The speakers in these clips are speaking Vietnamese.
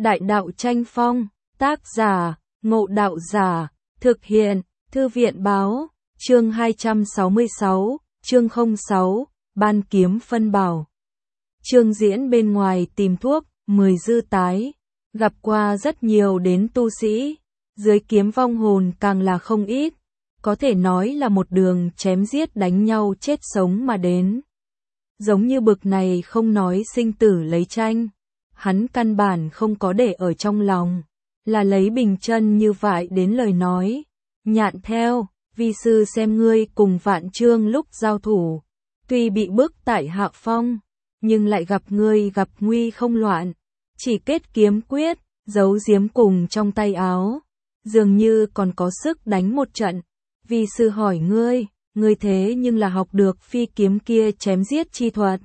Đại đạo tranh phong, tác giả, Ngộ Đạo Giả, thực hiện, Thư viện báo, chương 266, chương 06, Ban Kiếm Phân Bảo. Trương Diễn bên ngoài tìm thuốc, 10 dư tái, gặp qua rất nhiều đến tu sĩ, dưới kiếm vong hồn càng là không ít, có thể nói là một đường chém giết đánh nhau chết sống mà đến. Giống như bực này không nói sinh tử lấy tranh, hắn căn bản không có để ở trong lòng, là lấy bình chân như vậy đến lời nói. Nhạn theo, vi sư xem ngươi cùng Vạn Trương lúc giao thủ, tuy bị bức tại hạ phong, nhưng lại gặp ngươi gặp nguy không loạn, chỉ kết kiếm quyết, giấu giếm cùng trong tay áo, dường như còn có sức đánh một trận. Vi sư hỏi ngươi thế nhưng là học được phi kiếm kia chém giết chi thuật.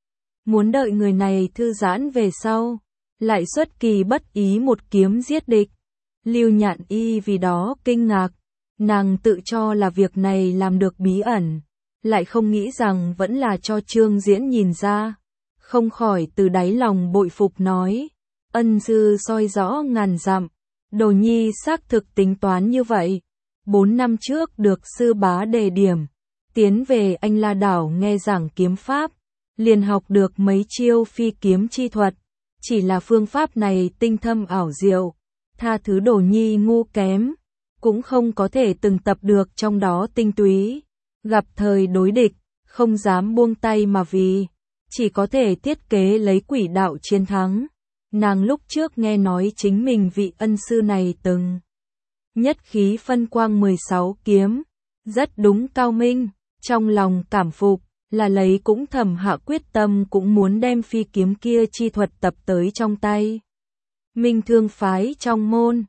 Muốn đợi người này thư giãn về sau, lại xuất kỳ bất ý một kiếm giết địch. Lưu Nhạn Y vì đó kinh ngạc, nàng tự cho là việc này làm được bí ẩn, lại không nghĩ rằng vẫn là cho Trương Diễn nhìn ra, không khỏi từ đáy lòng bội phục nói, ân sư soi rõ ngàn dặm, đồ nhi xác thực tính toán như vậy. 4 năm trước được sư bá đề điểm, tiến về Anh La Đảo nghe giảng kiếm pháp, liền học được mấy chiêu phi kiếm chi thuật, chỉ là phương pháp này tinh thâm ảo diệu, tha thứ đồ nhi ngu kém, cũng không có thể từng tập được trong đó tinh túy, gặp thời đối địch, không dám buông tay mà vì, chỉ có thể thiết kế lấy quỷ đạo chiến thắng. Nàng lúc trước nghe nói chính mình vị ân sư này từng nhất khí phân quang 16 kiếm, rất đúng cao minh, trong lòng cảm phục, là lấy cũng thầm hạ quyết tâm cũng muốn đem phi kiếm kia chi thuật tập tới trong tay. Minh Thương phái trong môn,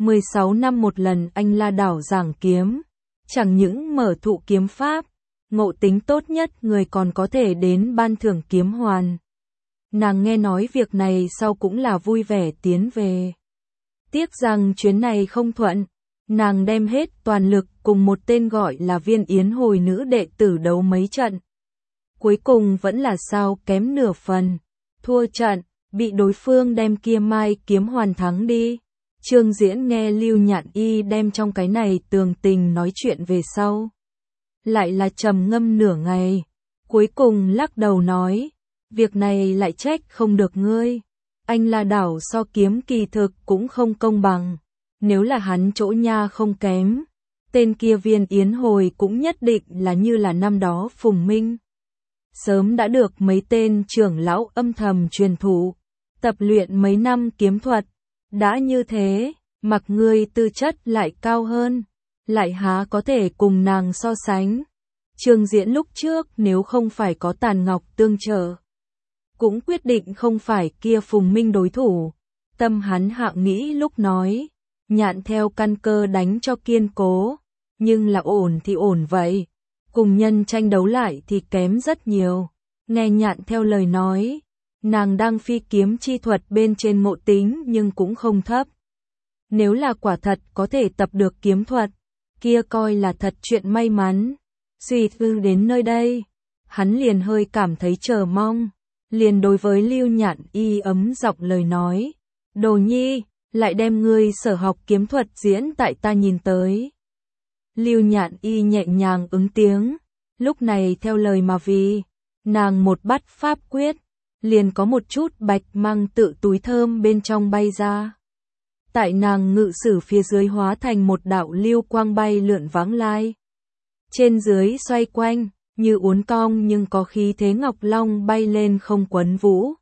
16 năm một lần Anh La Đảo giảng kiếm, chẳng những mở thụ kiếm pháp, ngộ tính tốt nhất người còn có thể đến ban thưởng kiếm hoàn. Nàng nghe nói việc này sau cũng là vui vẻ tiến về. Tiếc rằng chuyến này không thuận, nàng đem hết toàn lực cùng một tên gọi là Viên Yến hồi nữ đệ tử đấu mấy trận. Cuối cùng vẫn là sao kém nửa phần, thua trận, bị đối phương đem kia mai kiếm hoàn thắng đi. Trương Diễn nghe Lưu Nhạn Y đem trong cái này tường tình nói chuyện về sau, lại là trầm ngâm nửa ngày, cuối cùng lắc đầu nói, việc này lại trách không được ngươi. Anh La Đảo so kiếm kỳ thực cũng không công bằng, nếu là hắn chỗ nha không kém, tên kia Viên Yến hồi cũng nhất định là như là năm đó Phùng Minh. Sớm đã được mấy tên trưởng lão âm thầm truyền thụ, tập luyện mấy năm kiếm thuật, đã như thế, mặc ngươi tư chất lại cao hơn, lại há có thể cùng nàng so sánh. Trương Diễn lúc trước nếu không phải có Tàn Ngọc tương trợ, cũng quyết định không phải kia Phùng Minh đối thủ. Tâm hắn hạ nghĩ lúc nói, Nhạn theo căn cơ đánh cho kiên cố, nhưng là ổn thì ổn vậy, cùng nhân tranh đấu lại thì kém rất nhiều. Nghe Nhạn theo lời nói, nàng đang phi kiếm chi thuật bên trên ngộ tính nhưng cũng không thấp. Nếu là quả thật có thể tập được kiếm thuật, kia coi là thật chuyện may mắn. Suy tư đến nơi đây, hắn liền hơi cảm thấy chờ mong, liền đối với Lưu Nhạn Y ấm giọng lời nói, đồ nhi, lại đem ngươi sở học kiếm thuật diễn tại ta nhìn tới. Lưu Nhạn Y nhẹ nhàng ứng tiếng, lúc này theo lời mà vì, nàng một bắt pháp quyết, liền có một chút bạch mang tự túi thơm bên trong bay ra. Tại nàng ngự sử phía dưới hóa thành một đạo lưu quang bay lượn vãng lai. Trên dưới xoay quanh, như uốn cong nhưng có khí thế ngọc long bay lên không quấn vũ.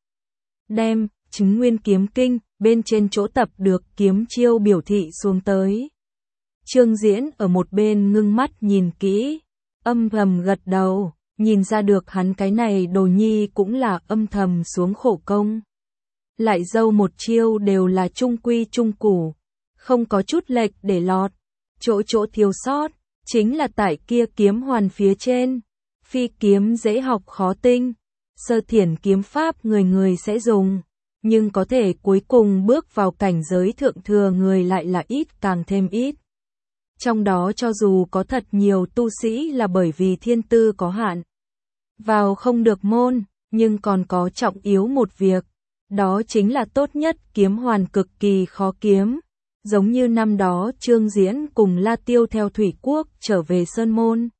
Đem, chứng nguyên kiếm kinh, bên trên chỗ tập được kiếm chiêu biểu thị xuống tới. Trương Diễn ở một bên ngưng mắt nhìn kỹ, âm thầm gật đầu, nhìn ra được hắn cái này đồ nhi cũng là âm thầm xuống khổ công. Lại dâu một chiêu đều là trung quy trung củ, không có chút lệch để lọt, chỗ thiếu sót, chính là tại kia kiếm hoàn phía trên. Phi kiếm dễ học khó tinh, sơ thiển kiếm pháp người người sẽ dùng, nhưng có thể cuối cùng bước vào cảnh giới thượng thừa người lại là ít càng thêm ít. Trong đó cho dù có thật nhiều tu sĩ là bởi vì thiên tư có hạn, vào không được môn, nhưng còn có trọng yếu một việc, Đó chính là tốt nhất kiếm hoàn cực kỳ khó kiếm. Giống như năm đó Trương Diễn cùng La Tiêu theo Thủy Quốc trở về Sơn Môn.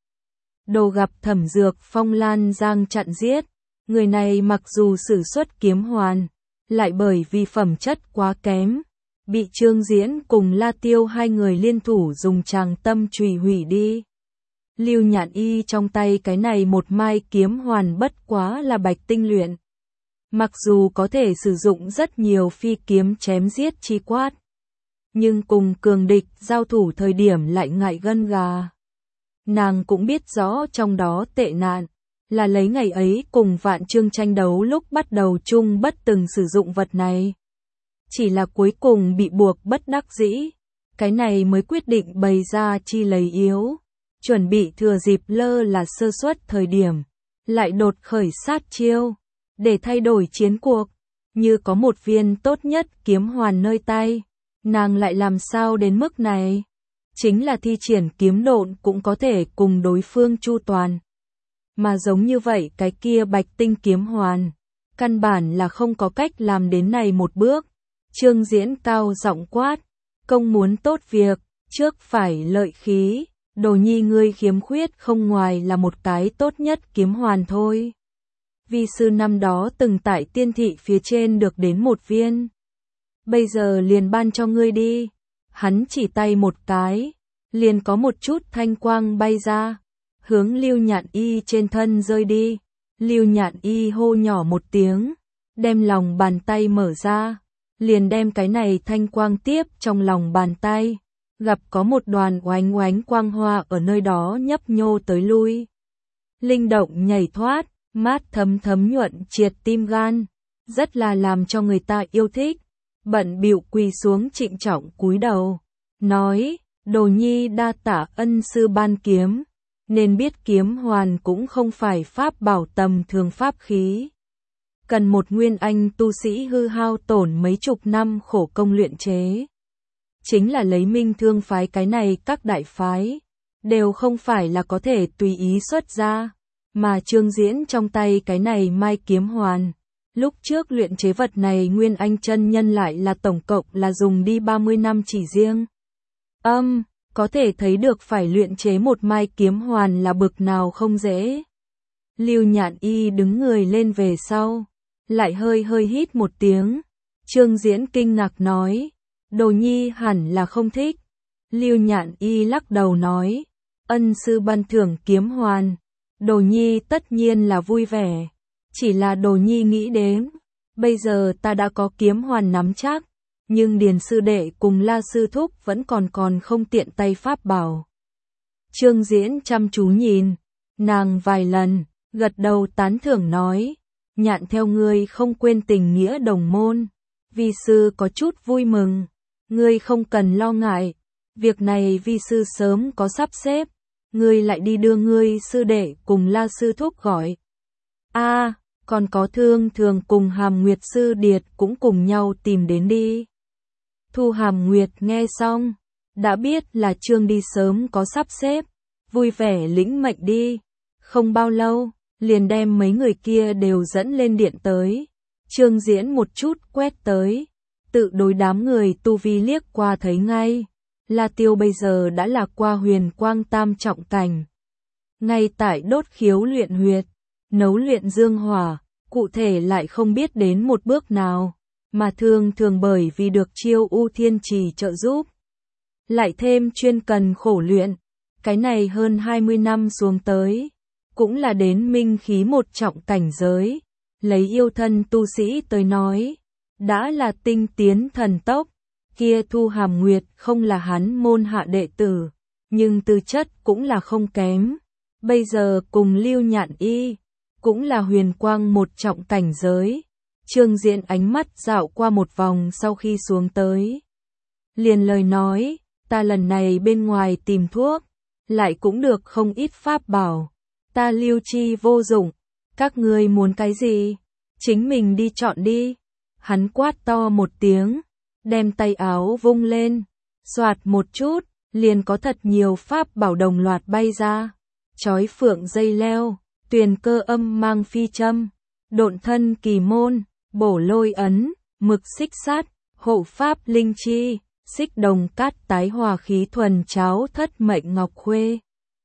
Đồ gặp Thẩm Dược Phong Lan Giang chặn giết. Người này mặc dù sử xuất kiếm hoàn, lại bởi vì phẩm chất quá kém, bị Trương Diễn cùng La Tiêu hai người liên thủ dùng tràng tâm chùy hủy đi. Lưu Nhạn Y trong tay cái này một mai kiếm hoàn bất quá là bạch tinh luyện. Mặc dù có thể sử dụng rất nhiều phi kiếm chém giết chi quát, nhưng cùng cường địch giao thủ thời điểm lại ngại gân gà. Nàng cũng biết rõ trong đó tệ nạn, là lấy ngày ấy cùng Vạn Trương tranh đấu lúc bắt đầu chung bất từng sử dụng vật này. Chỉ là cuối cùng bị buộc bất đắc dĩ, cái này mới quyết định bày ra chi lấy yếu, chuẩn bị thừa dịp lơ là sơ suất thời điểm, lại đột khởi sát chiêu, để thay đổi chiến cuộc, như có một viên tốt nhất kiếm hoàn nơi tay, nàng lại làm sao đến mức này? Chính là thi triển kiếm độn cũng có thể cùng đối phương chu toàn. Mà giống như vậy cái kia bạch tinh kiếm hoàn, căn bản là không có cách làm đến này một bước. Trương Diễn cao giọng quát, công muốn tốt việc, trước phải lợi khí, Đồ Nhi ngươi khiếm khuyết không ngoài là một cái tốt nhất kiếm hoàn thôi. Vi sư năm đó từng tại tiên thị phía trên được đến một viên. Bây giờ liền ban cho ngươi đi. Hắn chỉ tay một cái, liền có một chút thanh quang bay ra, hướng Lưu Nhạn Y trên thân rơi đi. Lưu Nhạn Y hô nhỏ một tiếng, đem lòng bàn tay mở ra, liền đem cái này thanh quang tiếp trong lòng bàn tay, gặp có một đoàn oánh oánh quang hoa ở nơi đó nhấp nhô tới lui. Linh động nhảy thoát, mát thấm thấm nhuận triệt tim gan, rất là làm cho người ta yêu thích. Bận bịu quỳ xuống trịnh trọng cúi đầu, nói, Đồ Nhi đa tạ ân sư ban kiếm, nên biết kiếm hoàn cũng không phải pháp bảo tầm thường pháp khí. Cần một nguyên anh tu sĩ hư hao tổn mấy chục năm khổ công luyện chế. Chính là lấy Minh Thương phái cái này các đại phái, đều không phải là có thể tùy ý xuất ra, mà Trương Diễn trong tay cái này mai kiếm hoàn. Lúc trước luyện chế vật này Nguyên Anh chân nhân lại là tổng cộng là dùng đi 30 năm chỉ riêng. Có thể thấy được phải luyện chế một mai kiếm hoàn là bực nào không dễ. Lưu Nhạn Y đứng người lên về sau, lại hơi hơi hít một tiếng. Trương Diễn kinh ngạc nói, Đồ Nhi hẳn là không thích. Lưu Nhạn Y lắc đầu nói, ân sư ban thưởng kiếm hoàn, Đồ Nhi tất nhiên là vui vẻ. Chỉ là Đồ Nhi nghĩ đến, bây giờ ta đã có kiếm hoàn nắm chắc, nhưng Điền sư đệ cùng La sư thúc vẫn còn không tiện tay pháp bảo. Trương Diễn chăm chú nhìn nàng vài lần, gật đầu tán thưởng nói, Nhạn theo ngươi không quên tình nghĩa đồng môn, vi sư có chút vui mừng, ngươi không cần lo ngại, việc này vi sư sớm có sắp xếp, ngươi lại đi đưa ngươi sư đệ cùng La sư thúc gọi. Còn có Thương Thường cùng Hàm Nguyệt sư điệt cũng cùng nhau tìm đến đi. Thu Hàm Nguyệt nghe xong, đã biết là Trương đi sớm có sắp xếp, vui vẻ lĩnh mệnh đi. Không bao lâu, liền đem mấy người kia đều dẫn lên điện tới. Trương Diễn một chút quét tới, tự đối đám người tu vi liếc qua thấy ngay. La Tiêu bây giờ đã là qua huyền quang tam trọng cảnh. Ngay tại đốt khiếu luyện huyệt, nấu luyện dương hỏa, cụ thể lại không biết đến một bước nào, mà thường bởi vì được Chiêu U Thiên Trì trợ giúp, lại thêm chuyên cần khổ luyện, cái này hơn 20 năm xuống tới, cũng là đến minh khí một trọng cảnh giới, lấy yêu thân tu sĩ tới nói, đã là tinh tiến thần tốc, kia Thu Hàm Nguyệt không là hắn môn hạ đệ tử, nhưng tư chất cũng là không kém, bây giờ cùng Lưu Nhạn Y, cũng là huyền quang một trọng cảnh giới. Trương Diễn ánh mắt dạo qua một vòng sau khi xuống tới, liền lời nói, ta lần này bên ngoài tìm thuốc, lại cũng được không ít pháp bảo, ta lưu chi vô dụng, các ngươi muốn cái gì, chính mình đi chọn đi. Hắn quát to một tiếng, đem tay áo vung lên, xoạt một chút, liền có thật nhiều pháp bảo đồng loạt bay ra, chói phượng dây leo, tuyền cơ âm mang phi châm, độn thân kỳ môn, bổ lôi ấn, mực xích sát, hộ pháp linh chi, xích đồng cát tái hòa khí thuần cháo thất mệnh ngọc khuê.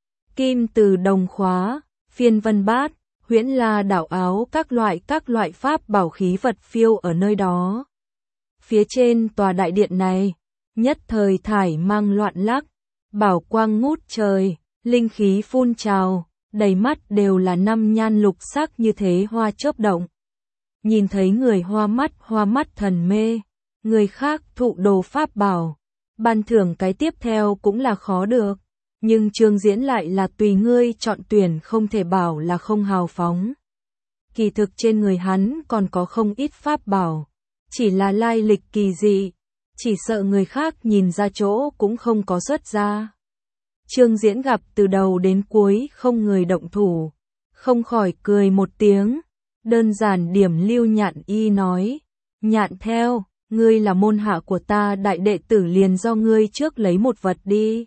Kim từ đồng khóa, phiên vân bát, huyễn la đảo áo các loại pháp bảo khí vật phiêu ở nơi đó. Phía trên tòa đại điện này, nhất thời thải mang loạn lắc, bảo quang ngút trời, linh khí phun trào, đầy mắt đều là năm nhan lục sắc như thế hoa chớp động. Nhìn thấy người hoa mắt thần mê, người khác thụ đồ pháp bảo, ban thưởng cái tiếp theo cũng là khó được, nhưng Trương Diễn lại là tùy ngươi chọn tuyển, không thể bảo là không hào phóng. Kỳ thực trên người hắn còn có không ít pháp bảo, chỉ là lai lịch kỳ dị, chỉ sợ người khác nhìn ra chỗ cũng không có xuất ra. Trương Diễn gặp từ đầu đến cuối không người động thủ, không khỏi cười một tiếng, đơn giản điểm Lưu Nhạn Y nói, Nhạn theo, ngươi là môn hạ của ta, đại đệ tử liền do ngươi trước lấy một vật đi.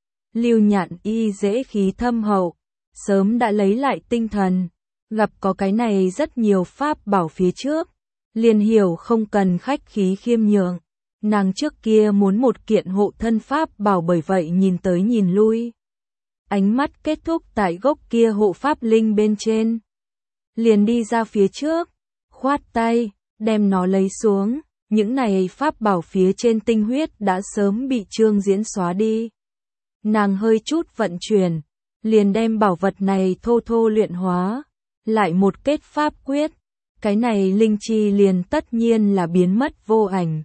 Lưu Nhạn Y dễ khí thâm hậu, sớm đã lấy lại tinh thần, gặp có cái này rất nhiều pháp bảo phía trước, liền hiểu không cần khách khí khiêm nhường. Nàng trước kia muốn một kiện hộ thân pháp bảo, bởi vậy nhìn tới nhìn lui. Ánh mắt kết thúc tại gốc kia hộ pháp linh bên trên. Liền đi ra phía trước, khoát tay, đem nó lấy xuống. Những này pháp bảo phía trên tinh huyết đã sớm bị Trương Diễn xóa đi. Nàng hơi chút vận chuyển, liền đem bảo vật này thô thô luyện hóa. Lại một kết pháp quyết, cái này linh chi liền tất nhiên là biến mất vô ảnh.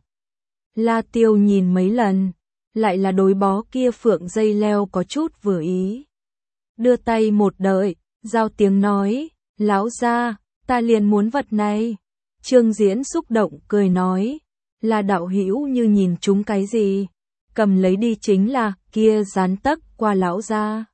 La Tiêu nhìn mấy lần, lại là đối bó kia phượng dây leo có chút vừa ý. Đưa tay một đợi, giao tiếng nói, lão gia, ta liền muốn vật này. Trương Diễn xúc động cười nói, là đạo hữu như nhìn chúng cái gì, cầm lấy đi chính là, kia dán tấc qua lão gia.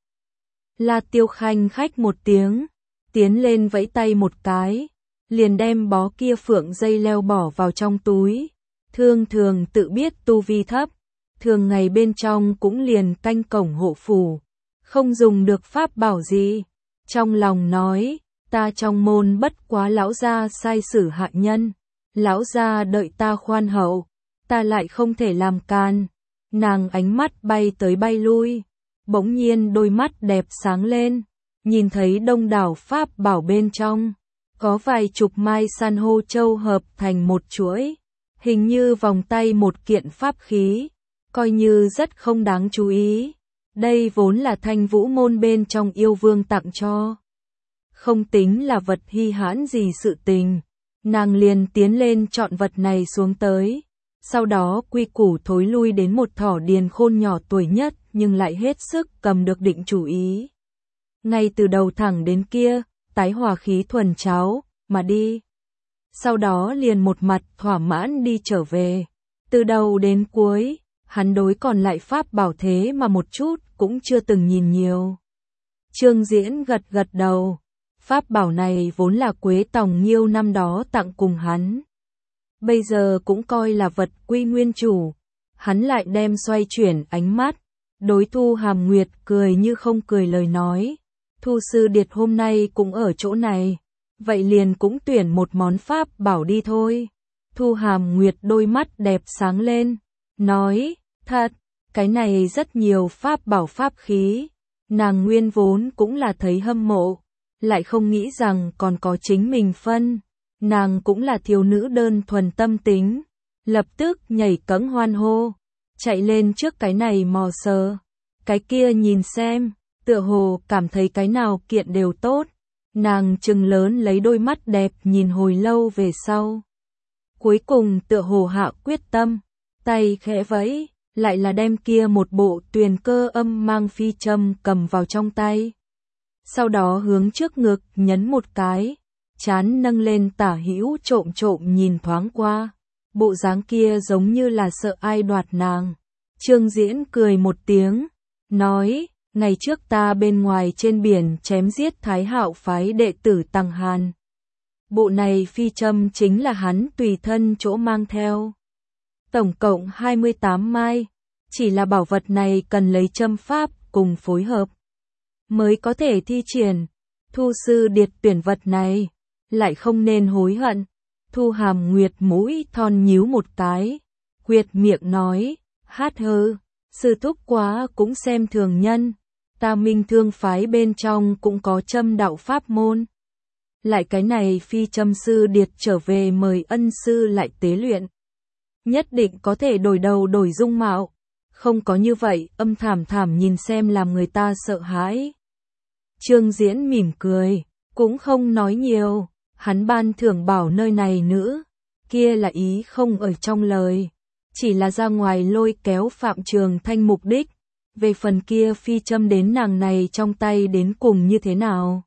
La Tiêu khanh khách một tiếng, tiến lên vẫy tay một cái, liền đem bó kia phượng dây leo bỏ vào trong túi. Thường tự biết tu vi thấp, thường ngày bên trong cũng liền canh cổng hộ phủ, không dùng được pháp bảo gì. Trong lòng nói, ta trong môn bất quá lão gia sai sử hạ nhân, lão gia đợi ta khoan hậu, ta lại không thể làm can. Nàng ánh mắt bay tới bay lui, bỗng nhiên đôi mắt đẹp sáng lên, nhìn thấy đông đảo pháp bảo bên trong, có vài chục mai san hô châu hợp thành một chuỗi. Hình như vòng tay một kiện pháp khí, coi như rất không đáng chú ý. Đây vốn là Thanh Vũ môn bên trong yêu vương tặng cho. Không tính là vật hy hãn gì sự tình. Nàng liền tiến lên chọn vật này xuống tới. Sau đó quy củ thối lui đến một thỏ điền khôn nhỏ tuổi nhất, nhưng lại hết sức cầm được định chủ ý. Ngay từ đầu thẳng đến kia, tái hòa khí thuần cháo, mà đi. Sau đó liền một mặt thỏa mãn đi trở về. Từ đầu đến cuối, hắn đối còn lại pháp bảo thế mà một chút cũng chưa từng nhìn nhiều. Trương Diễn gật gật đầu. Pháp bảo này vốn là Quế Tòng Nhiêu năm đó tặng cùng hắn. Bây giờ cũng coi là vật quy nguyên chủ. Hắn lại đem xoay chuyển ánh mắt. Đối Thu Hàm Nguyệt cười như không cười lời nói. Thu sư điệt hôm nay cũng ở chỗ này. Vậy liền cũng tuyển một món pháp bảo đi thôi. Thu Hàm Nguyệt đôi mắt đẹp sáng lên, nói, thật, cái này rất nhiều pháp bảo pháp khí. Nàng nguyên vốn cũng là thấy hâm mộ, lại không nghĩ rằng còn có chính mình phân. Nàng cũng là thiếu nữ đơn thuần tâm tính, lập tức nhảy cẫng hoan hô, chạy lên trước cái này mò sờ, cái kia nhìn xem, tựa hồ cảm thấy cái nào kiện đều tốt. Nàng trừng lớn lấy đôi mắt đẹp nhìn hồi lâu về sau. Cuối cùng tựa hồ hạ quyết tâm, tay khẽ vẫy, lại là đem kia một bộ tuyền cơ âm mang phi châm cầm vào trong tay. Sau đó hướng trước ngực nhấn một cái, trán nâng lên tả hữu trộm nhìn thoáng qua. Bộ dáng kia giống như là sợ ai đoạt nàng. Trương Diễn cười một tiếng, nói, ngày trước ta bên ngoài trên biển chém giết Thái Hạo phái đệ tử Tằng Hàn. Bộ này phi châm chính là hắn tùy thân chỗ mang theo. Tổng cộng 28 mai, chỉ là bảo vật này cần lấy châm pháp cùng phối hợp mới có thể thi triển. Thu sư điệt tuyển vật này, lại không nên hối hận. Thu Hàm Nguyệt mũi thon nhíu một cái, quyệt miệng nói, hát hơ, sư thúc quá cũng xem thường nhân, ta Minh Thương phái bên trong cũng có châm đạo pháp môn. Lại cái này phi châm sư điệt trở về mời ân sư lại tế luyện. Nhất định có thể đổi đầu đổi dung mạo, không có như vậy âm thảm thảm nhìn xem làm người ta sợ hãi. Trương Diễn mỉm cười, cũng không nói nhiều, hắn ban thưởng bảo nơi này nữ, kia là ý không ở trong lời, chỉ là ra ngoài lôi kéo Phạm Trường Thanh mục đích, về phần kia phi châm đến nàng này trong tay đến cùng như thế nào.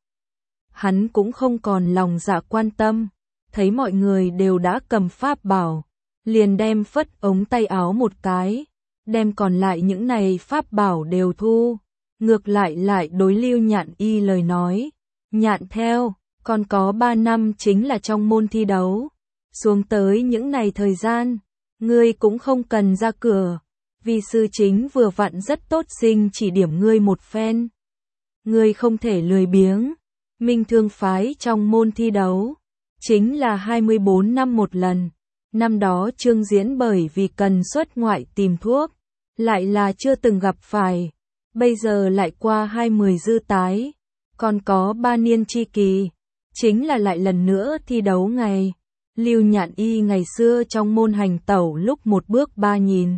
Hắn cũng không còn lòng dạ quan tâm, thấy mọi người đều đã cầm pháp bảo, liền đem phất ống tay áo một cái, đem còn lại những này pháp bảo đều thu, ngược lại đối Lưu Nhạn Y lời nói, nhạn theo, còn có 3 năm chính là trong môn thi đấu, xuống tới những này thời gian, ngươi cũng không cần ra cửa, vì sư chính vừa vặn rất tốt sinh chỉ điểm ngươi một phen. Ngươi không thể lười biếng, Minh Thương phái trong môn thi đấu, chính là 24 năm một lần. Năm đó Trương Diễn bởi vì cần xuất ngoại tìm thuốc, lại là chưa từng gặp phải, bây giờ lại qua 20 dư tái, còn có 3 niên chi kỳ, chính là lại lần nữa thi đấu ngày. Lưu Nhạn Y ngày xưa trong môn hành tẩu lúc một bước 3 nhìn,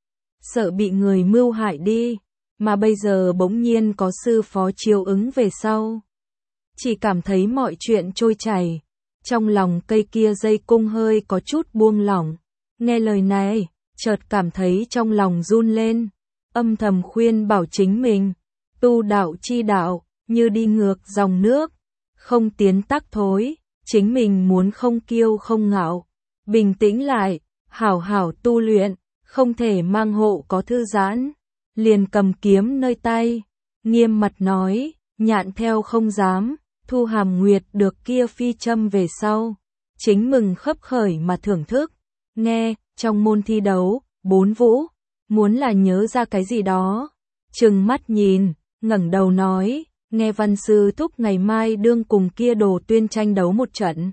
sợ bị người mưu hại đi, mà bây giờ bỗng nhiên có sư phó chiếu ứng về sau. Chỉ cảm thấy mọi chuyện trôi chảy, trong lòng cây kia dây cung hơi có chút buông lỏng, nghe lời này, chợt cảm thấy trong lòng run lên, âm thầm khuyên bảo chính mình, tu đạo chi đạo, như đi ngược dòng nước, không tiến tắc thối, chính mình muốn không kiêu không ngạo, bình tĩnh lại, hảo hảo tu luyện, không thể mang hộ có thư giãn, liền cầm kiếm nơi tay, nghiêm mặt nói, nhạn theo không dám. Thu Hàm Nguyệt được kia phi châm về sau, chính mừng khấp khởi mà thưởng thức, nghe, trong môn thi đấu, 4 vũ, muốn là nhớ ra cái gì đó, trừng mắt nhìn, ngẩng đầu nói, nghe văn sư thúc ngày mai đương cùng kia Đồ Tuyên tranh đấu một trận.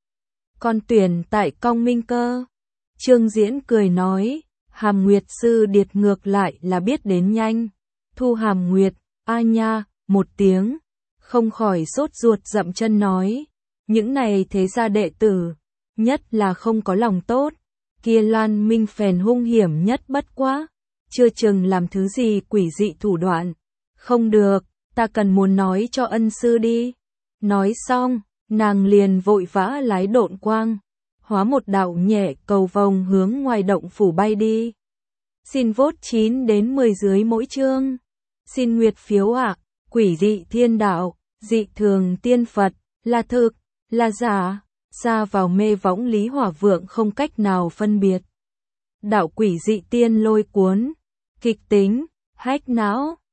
Con tuyển tại Cong Minh Cơ, Trương Diễn cười nói, Hàm Nguyệt sư điệt ngược lại là biết đến nhanh, Thu Hàm Nguyệt, a nha, một tiếng. Không khỏi sốt ruột dậm chân nói, những này thế gia đệ tử, nhất là không có lòng tốt, kia Loan Minh phèn hung hiểm nhất bất quá, chưa chừng làm thứ gì quỷ dị thủ đoạn, không được, ta cần muốn nói cho ân sư đi. Nói xong, nàng liền vội vã lái độn quang, hóa một đạo nhẹ cầu vồng hướng ngoài động phủ bay đi. Xin vote 9 đến 10 dưới mỗi chương, xin nguyệt phiếu ạ. Quỷ dị thiên đạo, dị thường tiên Phật, là thực, là giả, xa vào mê võng Lý Hỏa Vượng không cách nào phân biệt. Đạo quỷ dị tiên lôi cuốn, kịch tính, hách não.